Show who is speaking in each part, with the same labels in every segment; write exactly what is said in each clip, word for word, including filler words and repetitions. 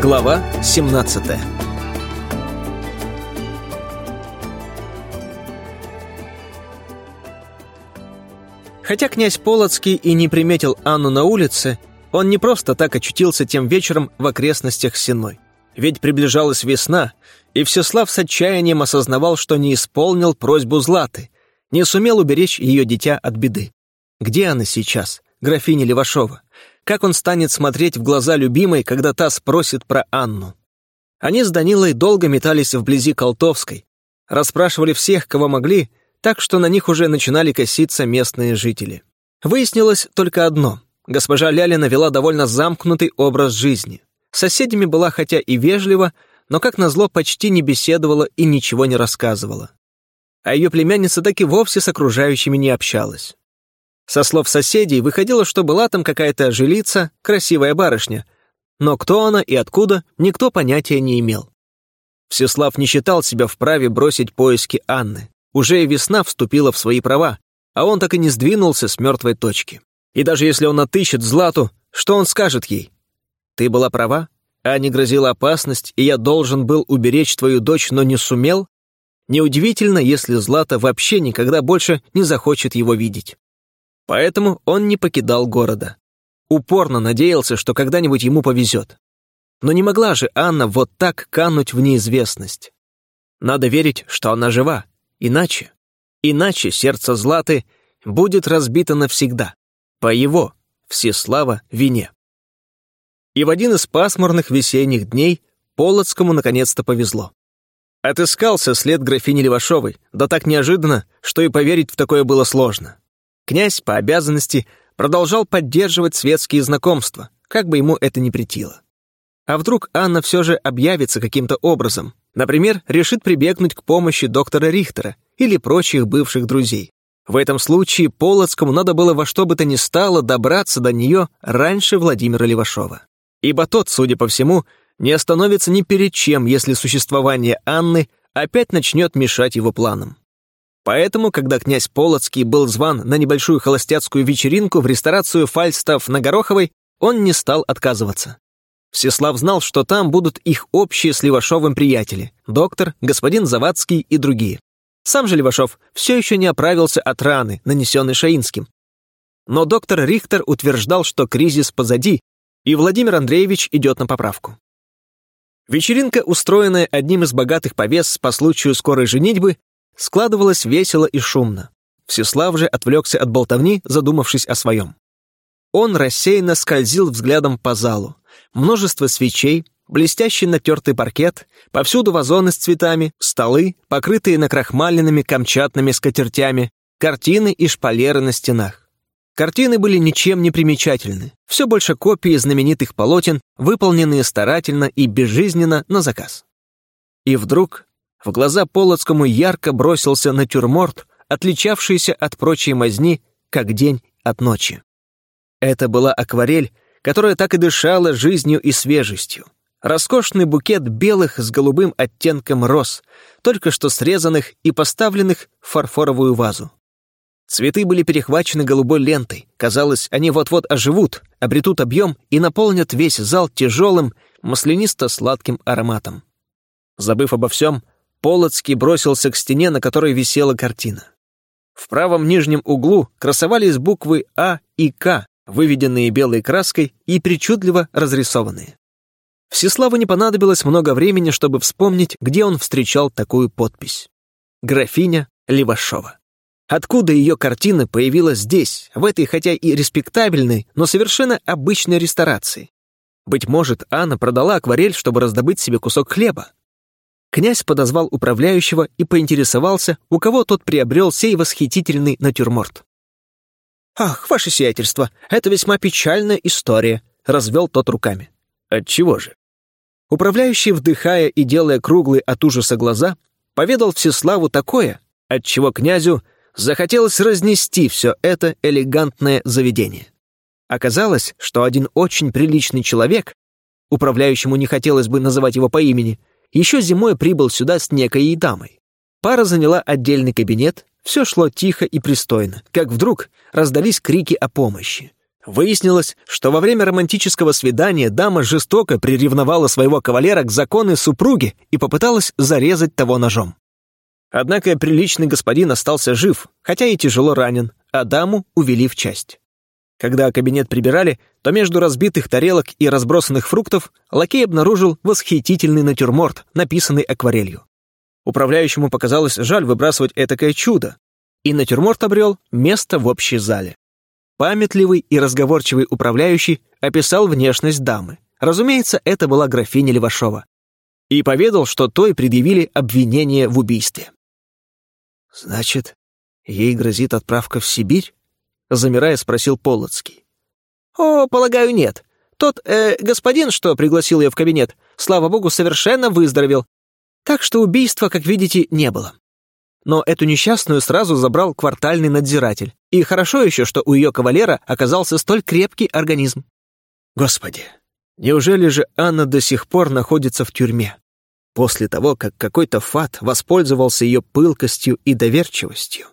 Speaker 1: Глава семнадцатая. Хотя князь Полоцкий и не приметил Анну на улице, он не просто так очутился тем вечером в окрестностях Сенной. Ведь приближалась весна, и Всеслав с отчаянием осознавал, что не исполнил просьбу Златы, не сумел уберечь ее дитя от беды. Где она сейчас, графиня Левашова? Как он станет смотреть в глаза любимой, когда та спросит про Анну? Они с Данилой долго метались вблизи Колтовской, расспрашивали всех, кого могли, так что на них уже начинали коситься местные жители. Выяснилось только одно. Госпожа Лялина вела довольно замкнутый образ жизни. С соседями была хотя и вежлива, но, как назло, почти не беседовала и ничего не рассказывала. А ее племянница так и вовсе с окружающими не общалась. Со слов соседей выходило, что была там какая-то жилица, красивая барышня, но кто она и откуда, никто понятия не имел. Всеслав не считал себя вправе бросить поиски Анны. Уже и весна вступила в свои права, а он так и не сдвинулся с мертвой точки. И даже если он отыщет Злату, что он скажет ей? «Ты была права, Ане грозила опасность, и я должен был уберечь твою дочь, но не сумел?» Неудивительно, если Злата вообще никогда больше не захочет его видеть. Поэтому он не покидал города. Упорно надеялся, что когда-нибудь ему повезет. Но не могла же Анна вот так кануть в неизвестность. Надо верить, что она жива. Иначе, иначе сердце Златы будет разбито навсегда. По его, Всеслава, вине. И в один из пасмурных весенних дней Полоцкому наконец-то повезло. Отыскался след графини Левашовой, да так неожиданно, что и поверить в такое было сложно. Князь, по обязанности, продолжал поддерживать светские знакомства, как бы ему это ни претило. А вдруг Анна все же объявится каким-то образом, например, решит прибегнуть к помощи доктора Рихтера или прочих бывших друзей. В этом случае Полоцкому надо было во что бы то ни стало добраться до нее раньше Владимира Левашова. Ибо тот, судя по всему, не остановится ни перед чем, если существование Анны опять начнет мешать его планам. Поэтому, когда князь Полоцкий был зван на небольшую холостяцкую вечеринку в ресторацию Фальстаф на Гороховой, он не стал отказываться. Всеслав знал, что там будут их общие с Левашовым приятели, доктор, господин Завадский и другие. Сам же Левашов все еще не оправился от раны, нанесенной Шаинским. Но доктор Рихтер утверждал, что кризис позади, и Владимир Андреевич идет на поправку. Вечеринка, устроенная одним из богатых повес по случаю скорой женитьбы, складывалась весело и шумно. Всеслав же отвлекся от болтовни, задумавшись о своем. Он рассеянно скользил взглядом по залу. Множество свечей, блестящий натертый паркет, повсюду вазоны с цветами, столы, покрытые накрахмаленными камчатными скатертями, картины и шпалеры на стенах. Картины были ничем не примечательны, все больше копии знаменитых полотен, выполненные старательно и безжизненно на заказ. И вдруг в глаза Полоцкому ярко бросился натюрморт, отличавшийся от прочей мазни, как день от ночи. Это была акварель, которая так и дышала жизнью и свежестью. Роскошный букет белых с голубым оттенком роз, только что срезанных и поставленных в фарфоровую вазу. Цветы были перехвачены голубой лентой. Казалось, они вот-вот оживут, обретут объем и наполнят весь зал тяжелым, маслянисто-сладким ароматом. Забыв обо всем, Полоцкий бросился к стене, на которой висела картина. В правом нижнем углу красовались буквы А и К, выведенные белой краской и причудливо разрисованные. Всеславу не понадобилось много времени, чтобы вспомнить, где он встречал такую подпись. Графиня Левашова. Откуда ее картина появилась здесь, в этой хотя и респектабельной, но совершенно обычной ресторации? Быть может, Анна продала акварель, чтобы раздобыть себе кусок хлеба. Князь подозвал управляющего и поинтересовался, у кого тот приобрел сей восхитительный натюрморт. «Ах, ваше сиятельство, это весьма печальная история», — развел тот руками. «Отчего же?» Управляющий, вдыхая и делая круглые от ужаса глаза, поведал Всеславу такое, отчего князю захотелось разнести все это элегантное заведение. Оказалось, что один очень приличный человек, управляющему не хотелось бы называть его по имени, еще зимой прибыл сюда с некой дамой. Пара заняла отдельный кабинет, все шло тихо и пристойно, как вдруг раздались крики о помощи. Выяснилось, что во время романтического свидания дама жестоко приревновала своего кавалера к законной супруге и попыталась зарезать того ножом. Однако приличный господин остался жив, хотя и тяжело ранен, а даму увели в часть. Когда кабинет прибирали, то между разбитых тарелок и разбросанных фруктов лакей обнаружил восхитительный натюрморт, написанный акварелью. Управляющему показалось жаль выбрасывать этакое чудо, и натюрморт обрел место в общей зале. Памятливый и разговорчивый управляющий описал внешность дамы. Разумеется, это была графиня Левашова. И поведал, что той предъявили обвинение в убийстве. «Значит, ей грозит отправка в Сибирь?» — замирая, спросил Полоцкий. «О, полагаю, нет. Тот э, господин, что пригласил ее в кабинет, слава богу, совершенно выздоровел. Так что убийства, как видите, не было. Но эту несчастную сразу забрал квартальный надзиратель. И хорошо еще, что у ее кавалера оказался столь крепкий организм». Господи, неужели же Анна до сих пор находится в тюрьме? После того, как какой-то фат воспользовался ее пылкостью и доверчивостью.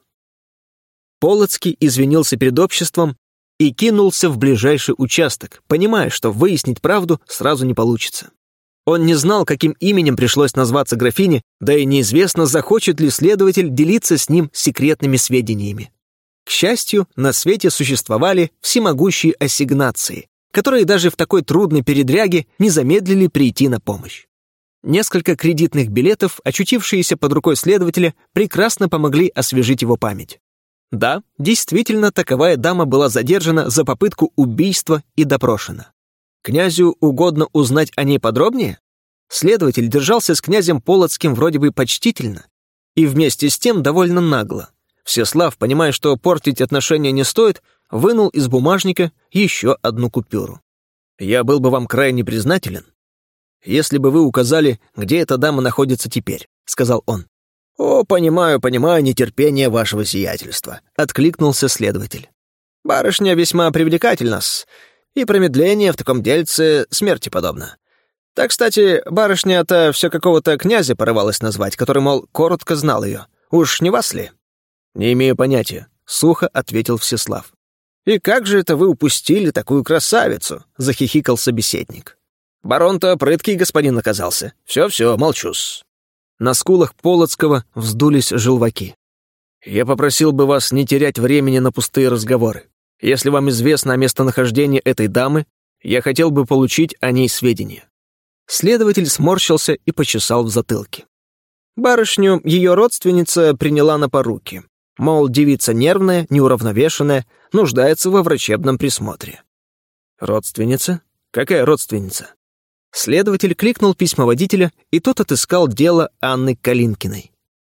Speaker 1: Полоцкий извинился перед обществом и кинулся в ближайший участок, понимая, что выяснить правду сразу не получится. Он не знал, каким именем пришлось назваться графине, да и неизвестно, захочет ли следователь делиться с ним секретными сведениями. К счастью, на свете существовали всемогущие ассигнации, которые даже в такой трудной передряге не замедлили прийти на помощь. Несколько кредитных билетов, очутившиеся под рукой следователя, прекрасно помогли освежить его память. Да, действительно, таковая дама была задержана за попытку убийства и допрошена. Князю угодно узнать о ней подробнее? Следователь держался с князем Полоцким вроде бы почтительно и вместе с тем довольно нагло. Всеслав, понимая, что портить отношения не стоит, вынул из бумажника еще одну купюру. «Я был бы вам крайне признателен, если бы вы указали, где эта дама находится теперь», — сказал он. «О, понимаю, понимаю нетерпение вашего сиятельства», — откликнулся следователь. «Барышня весьма привлекательна-с, и промедление в таком дельце смерти подобно. Так, кстати, барышня-то все какого-то князя порывалась назвать, который, мол, коротко знал ее. Уж не вас ли?» «Не имею понятия», — сухо ответил Всеслав. «И как же это вы упустили такую красавицу?» — захихикал собеседник. «Барон-то прыткий господин оказался. Все-все, молчу-с». На скулах Полоцкого вздулись желваки. «Я попросил бы вас не терять времени на пустые разговоры. Если вам известно о местонахождении этой дамы, я хотел бы получить о ней сведения». Следователь сморщился и почесал в затылке. Барышню ее родственница приняла на поруки. Мол, девица нервная, неуравновешенная, нуждается во врачебном присмотре. «Родственница? Какая родственница?» Следователь кликнул письмоводителя, и тот отыскал дело Анны Калинкиной.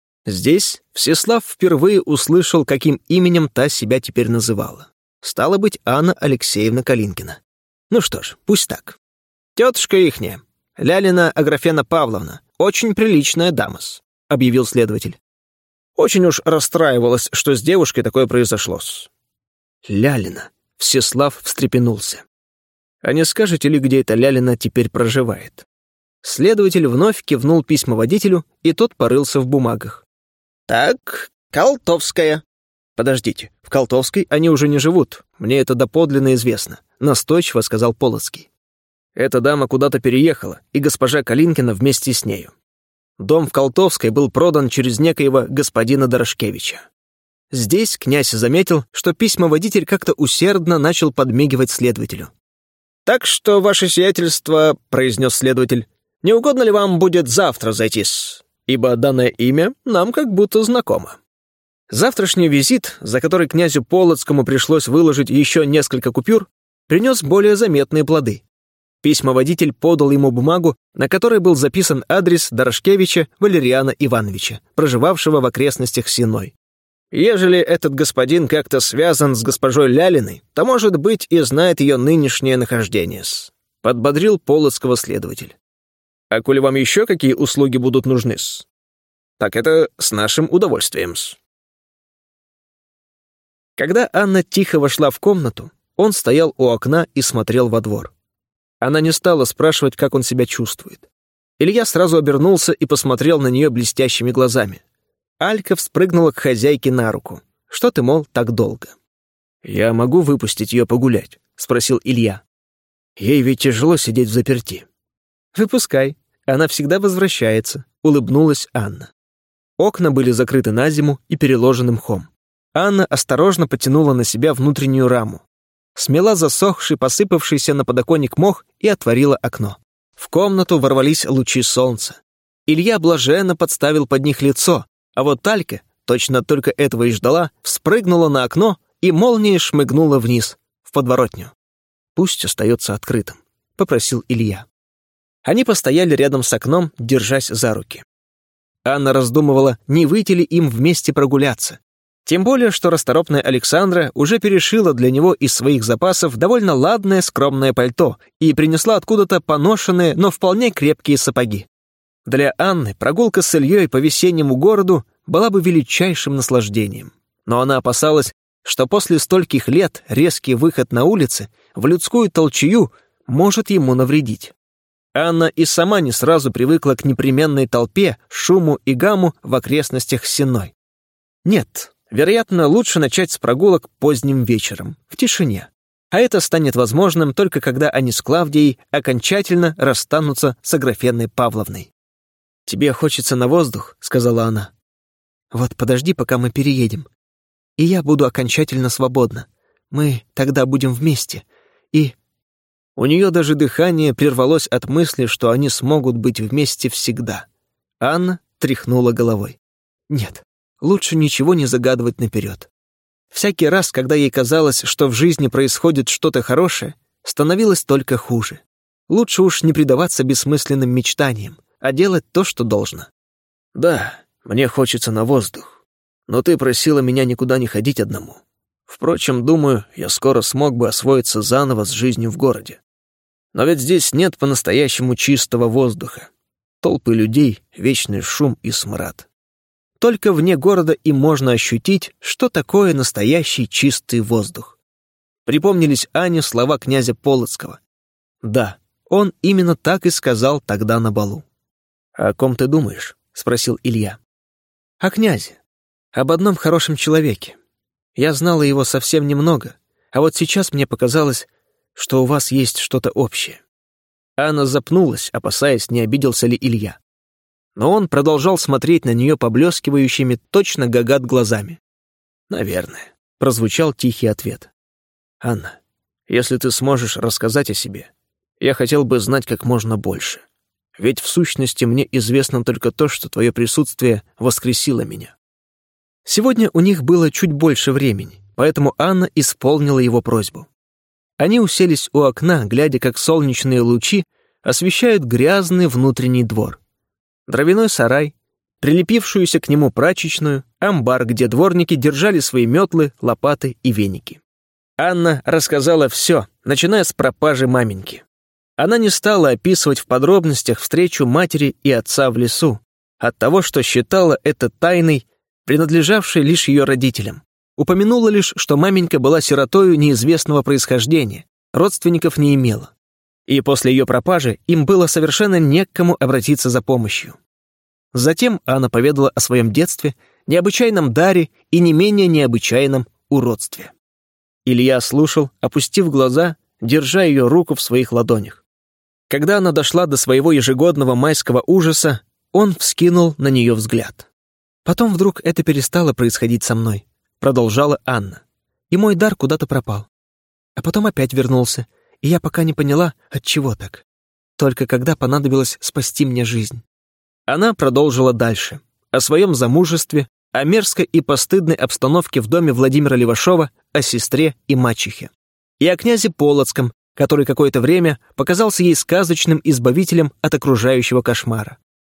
Speaker 1: Здесь Всеслав впервые услышал, каким именем та себя теперь называла. Стало быть, Анна Алексеевна Калинкина. Ну что ж, пусть так. «Тетушка ихняя, Лялина Аграфена Павловна, очень приличная дама-с», — объявил следователь. Очень уж расстраивалась, что с девушкой такое произошло-с. «Лялина», — Всеслав встрепенулся. «А не скажете ли, где эта Лялина теперь проживает?» Следователь вновь кивнул письмоводителю, и тот порылся в бумагах. «Так, Колтовская». «Подождите, в Колтовской они уже не живут, мне это доподлинно известно», — настойчиво сказал Полоцкий. «Эта дама куда-то переехала, и госпожа Калинкина вместе с нею. Дом в Колтовской был продан через некоего господина Дорошкевича». Здесь князь заметил, что письмоводитель как-то усердно начал подмигивать следователю. «Так что, ваше сиятельство, — произнес следователь, — не угодно ли вам будет завтра зайти-с, ибо данное имя нам как будто знакомо». Завтрашний визит, за который князю Полоцкому пришлось выложить еще несколько купюр, принес более заметные плоды. Письмоводитель подал ему бумагу, на которой был записан адрес Дорошкевича Валериана Ивановича, проживавшего в окрестностях Сеной. Ежели этот господин как-то связан с госпожой Лялиной, то, может быть, и знает ее нынешнее нахождение-с», — подбодрил Полоцкого следователь. «А коли вам еще какие услуги будут нужны-с, так это с нашим удовольствием-с». Когда Анна тихо вошла в комнату, он стоял у окна и смотрел во двор. Она не стала спрашивать, как он себя чувствует. Илья сразу обернулся и посмотрел на нее блестящими глазами. Алька вспрыгнула к хозяйке на руку. «Что ты, мол, так долго?» «Я могу выпустить ее погулять?» — спросил Илья.
Speaker 2: Ей ведь тяжело сидеть взаперти.
Speaker 1: Выпускай, она всегда возвращается, улыбнулась Анна. Окна были закрыты на зиму и переложены мхом. Анна осторожно потянула на себя внутреннюю раму, смела засохший, посыпавшийся на подоконник мох и отворила окно. В комнату ворвались лучи солнца. Илья блаженно подставил под них лицо, а вот Талька, точно только этого и ждала, вспрыгнула на окно и молнией шмыгнула вниз, в подворотню. «Пусть остается открытым», — попросил Илья. Они постояли рядом с окном, держась за руки. Анна раздумывала, не выйти ли им вместе прогуляться. Тем более, что расторопная Александра уже перешила для него из своих запасов довольно ладное скромное пальто и принесла откуда-то поношенные, но вполне крепкие сапоги. Для Анны прогулка с Ильей по весеннему городу была бы величайшим наслаждением. Но она опасалась, что после стольких лет резкий выход на улицы в людскую толчую может ему навредить. Анна и сама не сразу привыкла к непременной толпе, шуму и гамму в окрестностях Сенной. Нет, вероятно, лучше начать с прогулок поздним вечером, в тишине. А это станет возможным только когда они с Клавдией окончательно расстанутся с Аграфеной Павловной. «Тебе хочется на воздух», — сказала она. «Вот подожди, пока мы переедем. И я буду окончательно свободна. Мы тогда будем вместе. И...» У нее даже дыхание прервалось от мысли, что они смогут быть вместе всегда. Анна тряхнула головой. «Нет, лучше ничего не загадывать наперед». Всякий раз, когда ей казалось, что в жизни происходит что-то хорошее, становилось только хуже. Лучше уж не предаваться бессмысленным мечтаниям, а делать то, что должно.
Speaker 2: «Да, мне хочется на воздух. Но ты просила меня никуда не ходить одному. Впрочем, думаю, я скоро смог бы освоиться заново с жизнью в городе. Но ведь здесь нет по-настоящему чистого воздуха. Толпы людей, вечный шум и смрад. Только вне города и можно ощутить, что такое настоящий чистый воздух». Припомнились Ане слова князя Полоцкого. Да, он именно так и сказал тогда на балу. «О ком ты думаешь?» — спросил Илья. «О князе. Об одном хорошем человеке. Я знала его совсем немного, а вот сейчас мне показалось, что у вас есть что-то общее». Анна запнулась, опасаясь, не обиделся ли Илья. Но он продолжал смотреть на нее поблескивающими точно гагат глазами. «Наверное», — прозвучал тихий ответ. «Анна, если ты сможешь рассказать о себе, я хотел бы знать как можно больше. Ведь в сущности мне известно только то, что твое присутствие воскресило меня». Сегодня у них было чуть больше времени, поэтому Анна исполнила его просьбу. Они уселись у окна, глядя, как солнечные лучи освещают грязный внутренний двор. Дровяной сарай, прилепившуюся к нему прачечную, амбар, где дворники держали свои метлы, лопаты и веники. Анна рассказала все, начиная с пропажи маменьки. Она не стала описывать в подробностях встречу матери и отца в лесу, от того, что считала это тайной, принадлежавшей лишь ее родителям. Упомянула лишь, что маменька была сиротою неизвестного происхождения, родственников не имела. И после ее пропажи им было совершенно не к кому обратиться за помощью. Затем Анна поведала о своем детстве, необычайном даре и не менее необычайном уродстве. Илья слушал, опустив глаза, держа ее руку в своих ладонях. Когда она дошла до своего ежегодного майского ужаса, он вскинул на нее взгляд. «Потом вдруг это перестало происходить со мной», — продолжала Анна. «И мой дар куда-то пропал. А потом опять вернулся, и я пока не поняла, отчего так. Только когда понадобилось спасти мне жизнь». Она продолжила дальше. О своем замужестве, о мерзкой и постыдной обстановке в доме Владимира Левашова, о сестре и мачехе. И о князе Полоцком, который какое-то время показался ей сказочным избавителем от окружающего кошмара.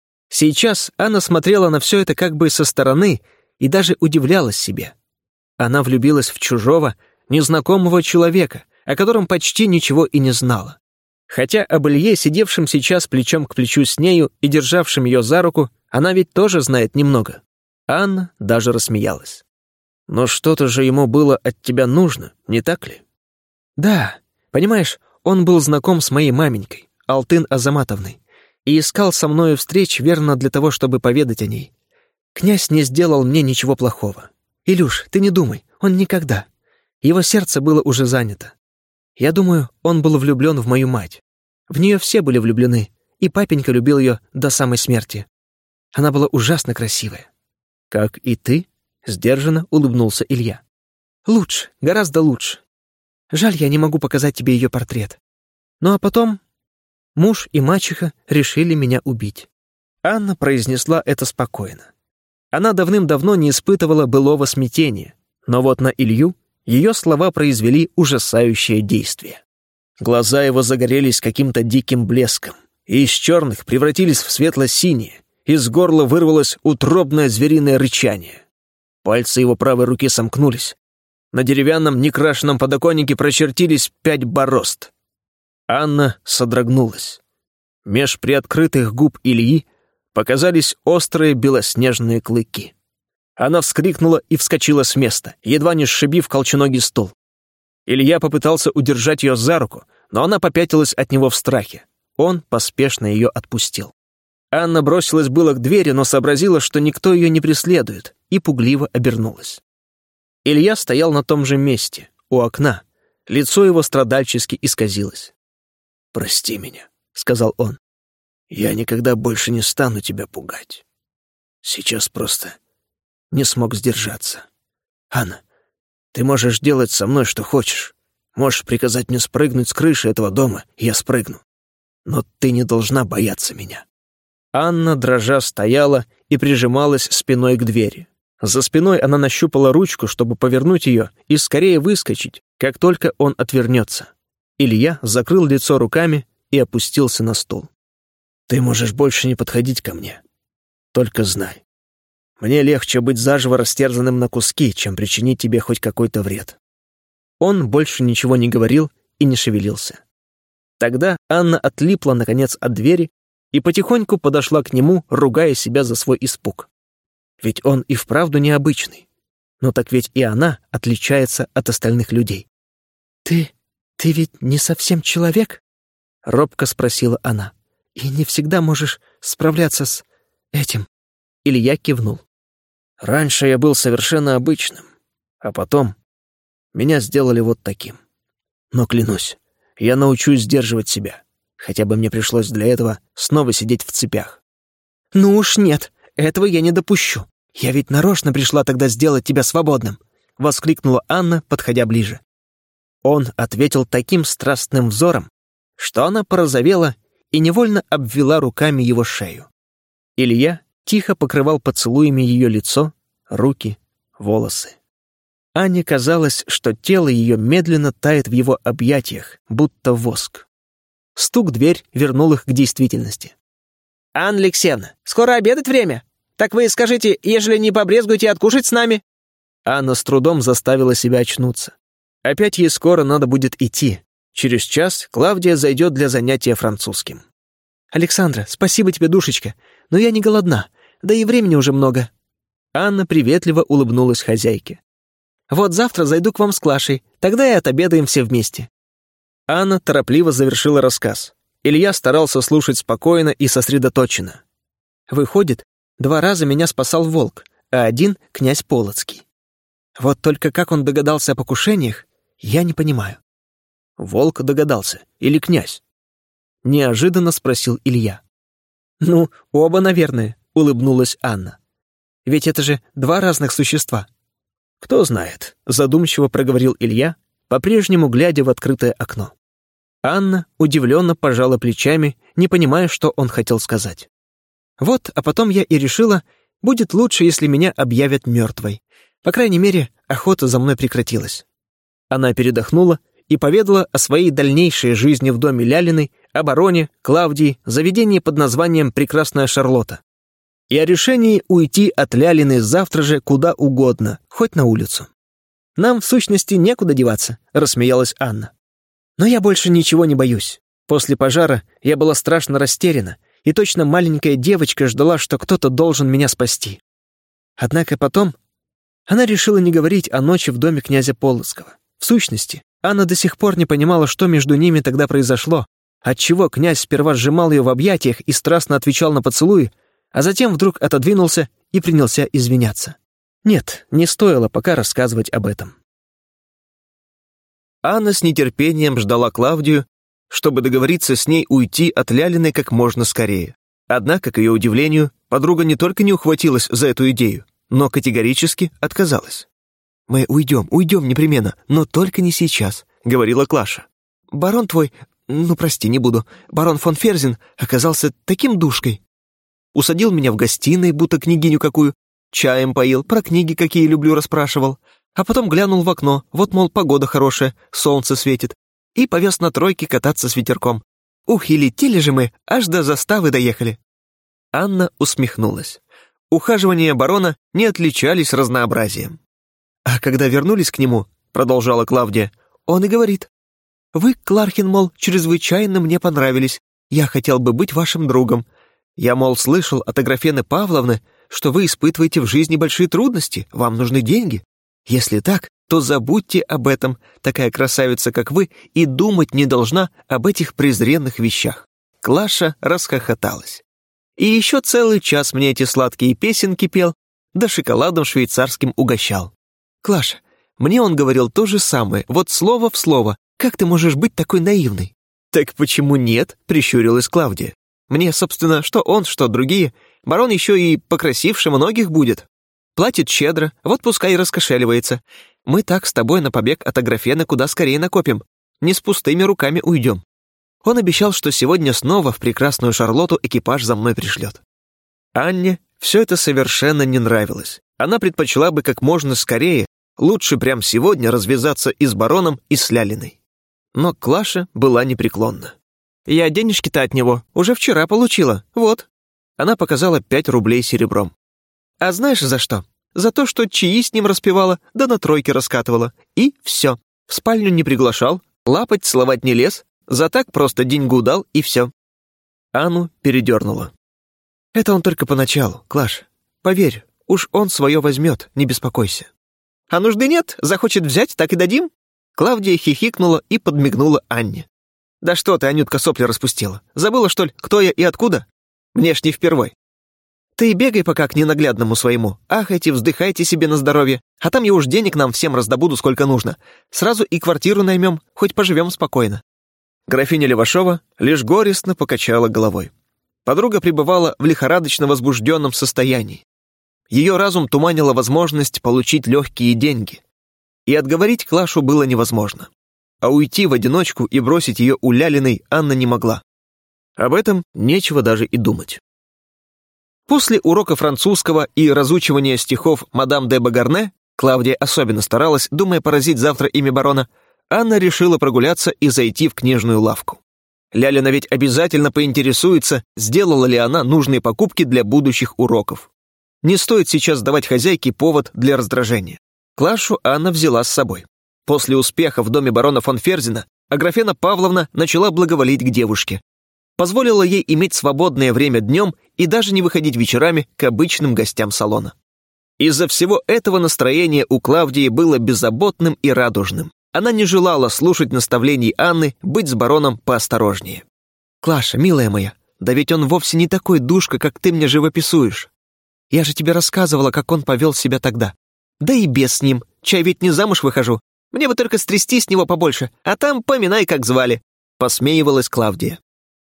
Speaker 2: Сейчас Анна смотрела на все это как бы со стороны и даже удивлялась себе. Она влюбилась в чужого, незнакомого человека, о котором почти ничего и не знала. Хотя об Илье, сидевшем сейчас плечом к плечу с нею и державшем ее за руку, она ведь тоже знает немного. Анна даже рассмеялась. «Но что-то же ему было от тебя нужно, не так ли?» «Да, понимаешь, он был знаком с моей маменькой, Алтын Азаматовной, и искал со мною встреч верно для того, чтобы поведать о ней. Князь не сделал мне ничего плохого. Илюш, ты не думай, он никогда. Его сердце было уже занято.
Speaker 1: Я думаю, он был влюблен в мою мать. В нее все были влюблены, и папенька любил ее до самой смерти. Она была ужасно красивая».
Speaker 2: «Как и ты?» — сдержанно улыбнулся Илья.
Speaker 1: «Лучше, гораздо лучше. Жаль, я не могу показать тебе ее портрет. Ну а потом муж и мачеха решили меня убить». Анна произнесла это спокойно. Она давным-давно не испытывала былого смятения, но вот на Илью ее слова произвели ужасающее действие. Глаза его загорелись каким-то диким блеском, и из черных превратились в светло-синие, из горла вырвалось утробное звериное рычание. Пальцы его правой руки сомкнулись. На деревянном некрашенном подоконнике прочертились пять борозд. Анна содрогнулась. Меж приоткрытых губ Ильи показались острые белоснежные клыки. Она вскрикнула и вскочила с места, едва не сшибив колченогий стул. Илья попытался удержать ее за руку, но она попятилась от него в страхе. Он поспешно ее отпустил. Анна бросилась было к двери, но сообразила, что никто ее не преследует, и пугливо обернулась. Илья стоял на том же месте, у окна. Лицо его страдальчески исказилось.
Speaker 2: «Прости меня», — сказал он. «Я никогда больше не стану тебя пугать. Сейчас просто не смог сдержаться. Анна, ты можешь делать со мной что хочешь. Можешь приказать мне спрыгнуть с крыши этого дома, и я спрыгну. Но ты не должна бояться меня».
Speaker 1: Анна, дрожа, стояла и прижималась спиной к двери. За спиной она нащупала ручку, чтобы повернуть ее и скорее выскочить, как только он отвернется. Илья закрыл лицо руками и опустился на стул.
Speaker 2: «Ты можешь больше не подходить ко мне. Только знай, мне легче быть заживо растерзанным на куски, чем причинить тебе хоть какой-то вред».
Speaker 1: Он больше ничего не говорил и не шевелился. Тогда Анна отлипла, наконец, от двери и потихоньку подошла к нему, ругая себя за свой испуг. Ведь он и вправду необычный. Но так ведь и она отличается от остальных людей. «Ты... ты ведь не совсем человек?» — робко спросила она. «И не всегда можешь справляться с этим?» Илья кивнул.
Speaker 2: «Раньше я был совершенно обычным, а потом меня сделали вот таким. Но клянусь, я научусь сдерживать себя, хотя бы мне пришлось для этого снова сидеть в цепях».
Speaker 1: «Ну уж нет, этого я не допущу. Я ведь нарочно пришла тогда сделать тебя свободным», — воскликнула Анна, подходя ближе. Он ответил таким страстным взором, что она порозовела и невольно обвела руками его шею. Илья тихо покрывал поцелуями ее лицо, руки, волосы. Анне казалось, что тело ее медленно тает в его объятиях, будто воск. Стук в дверь вернул их к действительности. «Анна Алексеевна, скоро обедать время? Так вы скажите, ежели не побрезгуете откушать с нами?» Анна с трудом заставила себя очнуться. Опять ей скоро надо будет идти. Через час Клавдия зайдет для занятия французским. «Александра, спасибо тебе, душечка, но я не голодна, да и времени уже много». Анна приветливо улыбнулась хозяйке. «Вот завтра зайду к вам с Клашей, тогда и отобедаем все вместе». Анна торопливо завершила рассказ. Илья старался слушать спокойно и сосредоточенно. Выходит, два раза меня спасал волк, а один — князь Полоцкий. Вот только как он догадался о покушениях, я не понимаю.
Speaker 2: «Волк догадался или князь?»
Speaker 1: — неожиданно спросил Илья. «Ну, оба, наверное», — улыбнулась Анна. «Ведь это же два разных существа».
Speaker 2: «Кто знает», —
Speaker 1: задумчиво проговорил Илья, по-прежнему глядя в открытое окно. Анна удивленно пожала плечами, не понимая, что он хотел сказать. «Вот, а потом я и решила, будет лучше, если меня объявят мертвой. По крайней мере, охота за мной прекратилась». Она передохнула и поведала о своей дальнейшей жизни в доме Лялиной, о бароне, Клавдии, заведении под названием «Прекрасная Шарлотта». И о решении уйти от Лялиной завтра же куда угодно, хоть на улицу. «Нам, в сущности, некуда деваться», — рассмеялась Анна. «Но я больше ничего не боюсь. После пожара я была страшно растеряна, и точно маленькая девочка ждала, что кто-то должен меня спасти. Однако потом она решила не говорить о ночи в доме князя Полоцкого. В сущности, Анна до сих пор не понимала, что между ними тогда произошло, отчего князь сперва сжимал ее в объятиях и страстно отвечал на поцелуи, а затем вдруг отодвинулся и принялся извиняться. Нет, не стоило пока рассказывать об этом. Анна с нетерпением ждала Клавдию, чтобы договориться с ней уйти от Лялиной как можно скорее. Однако, к ее удивлению, подруга не только не ухватилась за эту идею, но категорически отказалась. «Мы уйдем, уйдем непременно, но только не сейчас», — говорила Клаша. «Барон твой, ну прости, не буду, барон фон Ферзен оказался таким душкой. Усадил меня в гостиной, будто княгиню какую, чаем поил, про книги какие люблю расспрашивал, а потом глянул в окно, вот, мол, погода хорошая, солнце светит, и повез на тройке кататься с ветерком. Ух, и летели же мы, аж до заставы доехали». Анна усмехнулась. Ухаживания барона не отличались разнообразием. «А когда вернулись к нему, — продолжала Клавдия, — он и говорит: вы, Клархин, мол, чрезвычайно мне понравились, я хотел бы быть вашим другом. Я, мол, слышал от Аграфены Павловны, что вы испытываете в жизни большие трудности, вам нужны деньги. Если так, то забудьте об этом, такая красавица, как вы, и думать не должна об этих презренных вещах». Клаша расхохоталась. И еще целый час мне эти сладкие песенки пел, да шоколадом швейцарским угощал. «Клаша, мне он говорил то же самое, вот слово в слово. Как ты можешь быть такой наивной?» «Так почему нет?» — прищурилась Клавдия. «Мне, собственно, что он, что другие. Барон еще и покрасивше многих будет. Платит щедро, вот пускай и раскошеливается. Мы так с тобой на побег от Аграфены куда скорее накопим. Не с пустыми руками уйдем. Он обещал, что сегодня снова в прекрасную Шарлотту экипаж за мной пришлет». Анне все это совершенно не нравилось. Она предпочла бы как можно скорее, лучше прямо сегодня развязаться и с бароном, и с Лялиной. Но Клаша была непреклонна. «Я денежки-то от него уже вчера получила, вот». Она показала пять рублей серебром. «А знаешь за что? За то, что чаи с ним распевала, да на тройке раскатывала. И все. В спальню не приглашал, лапать, целовать не лез, за так просто деньгу дал, и все». Анну передернула. «Это он только поначалу, Клаш. Поверь, уж он свое возьмет, не беспокойся». «А нужды нет, захочет взять, так и дадим». Клавдия хихикнула и подмигнула Анне. «Да что ты, Анютка, сопли распустила? Забыла, что ли, кто я и откуда? Внешне впервой. Ты бегай пока к ненаглядному своему, ахайте, вздыхайте себе на здоровье, а там я уж денег нам всем раздобуду сколько нужно. Сразу и квартиру наймем, хоть поживем спокойно». Графиня Левашова лишь горестно покачала головой. Подруга пребывала в лихорадочно возбужденном состоянии. Ее разум туманила возможность получить легкие деньги. И отговорить Клашу было невозможно. А уйти в одиночку и бросить ее у Лялиной Анна не могла. Об этом нечего даже и думать. После урока французского и разучивания стихов мадам де Багарне, Клавдия особенно старалась, думая поразить завтра имя барона, Анна решила прогуляться и зайти в книжную лавку. Лялина ведь обязательно поинтересуется, сделала ли она нужные покупки для будущих уроков. Не стоит сейчас давать хозяйке повод для раздражения. Клашу Анна взяла с собой. После успеха в доме барона фон Ферзена Аграфена Павловна начала благоволить к девушке. Позволила ей иметь свободное время днем и даже не выходить вечерами к обычным гостям салона. Из-за всего этого настроение у Клавдии было беззаботным и радужным. Она не желала слушать наставлений Анны быть с бароном поосторожнее. «Клаша, милая моя, да ведь он вовсе не такой душка, как ты мне живописуешь. Я же тебе рассказывала, как он повел себя тогда. Да и без с ним, чай ведь не замуж выхожу. Мне бы только стрясти с него побольше, а там поминай, как звали», — посмеивалась Клавдия.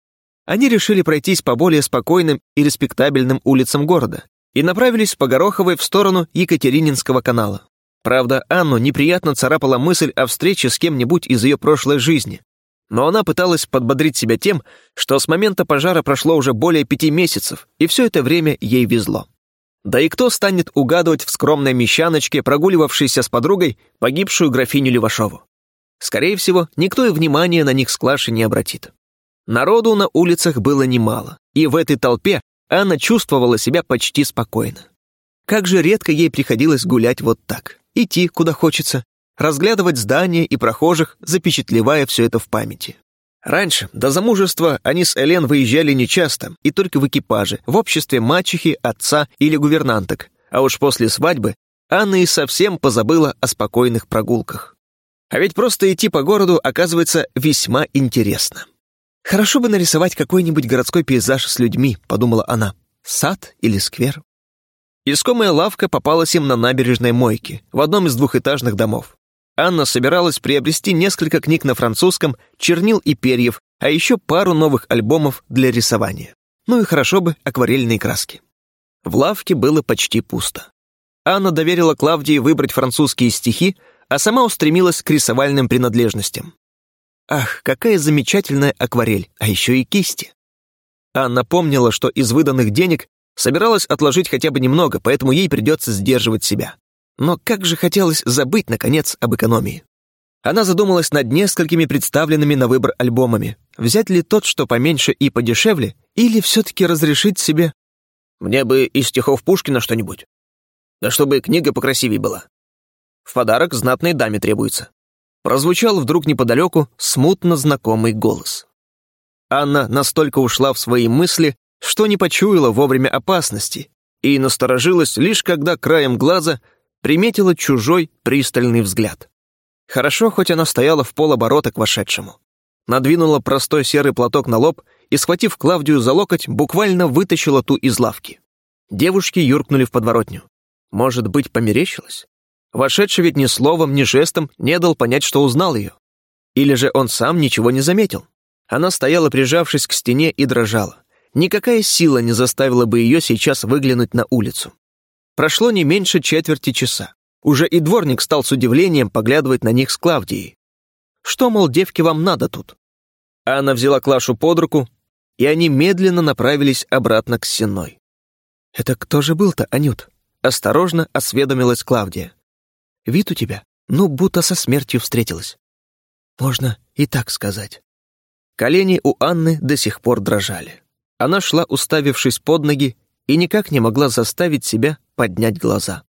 Speaker 1: Они решили пройтись по более спокойным и респектабельным улицам города и направились по Гороховой в сторону Екатерининского канала. Правда, Анну неприятно царапала мысль о встрече с кем-нибудь из ее прошлой жизни. Но она пыталась подбодрить себя тем, что с момента пожара прошло уже более пяти месяцев, и все это время ей везло. Да и кто станет угадывать в скромной мещаночке, прогуливавшейся с подругой, погибшую графиню Левашову? Скорее всего, никто и внимания на них с Клашей не обратит. Народу на улицах было немало, и в этой толпе Анна чувствовала себя почти спокойно. Как же редко ей приходилось гулять вот так. Идти, куда хочется, разглядывать здания и прохожих, запечатлевая все это в памяти. Раньше, до замужества, они с Элен выезжали нечасто и только в экипаже, в обществе мачехи, отца или гувернанток, а уж после свадьбы Анна и совсем позабыла о спокойных прогулках. А ведь просто идти по городу оказывается весьма интересно. «Хорошо бы нарисовать какой-нибудь городской пейзаж с людьми», — подумала она. «Сад или сквер?» Искомая лавка попалась им на набережной мойке, в одном из двухэтажных домов. Анна собиралась приобрести несколько книг на французском, чернил и перьев, а еще пару новых альбомов для рисования. Ну и хорошо бы акварельные краски. В лавке было почти пусто. Анна доверила Клавдии выбрать французские стихи, а сама устремилась к рисовальным принадлежностям. Ах, какая замечательная акварель, а еще и кисти. Анна помнила, что из выданных денег собиралась отложить хотя бы немного, поэтому ей придется сдерживать себя. Но как же хотелось забыть, наконец, об экономии. Она задумалась над несколькими представленными на выбор альбомами. Взять ли тот, что поменьше и подешевле, или все-таки разрешить себе... Мне бы из стихов Пушкина что-нибудь. Да чтобы книга покрасивее была. В подарок знатной даме требуется. Прозвучал вдруг неподалеку смутно знакомый голос. Анна настолько ушла в свои мысли, что не почуяла вовремя опасности и насторожилась лишь когда краем глаза приметила чужой пристальный взгляд. Хорошо, хоть она стояла в полоборота к вошедшему. Надвинула простой серый платок на лоб и, схватив Клавдию за локоть, буквально вытащила ту из лавки. Девушки юркнули в подворотню. Может быть, померещилось? Вошедший ведь ни словом, ни жестом не дал понять, что узнал ее. Или же он сам ничего не заметил. Она стояла, прижавшись к стене, и дрожала. Никакая сила не заставила бы ее сейчас выглянуть на улицу. Прошло не меньше четверти часа. Уже и дворник стал с удивлением поглядывать на них с Клавдией. Что, мол, девки, вам надо тут? Анна взяла Клашу под руку, и они медленно направились обратно к Сенной. «Это кто же был-то, Анют?» — осторожно осведомилась Клавдия. «Вид у тебя, ну, будто со смертью встретилась». «Можно и так сказать». Колени у Анны до сих пор дрожали. Она шла, уставившись под ноги, и никак не могла заставить себя поднять глаза.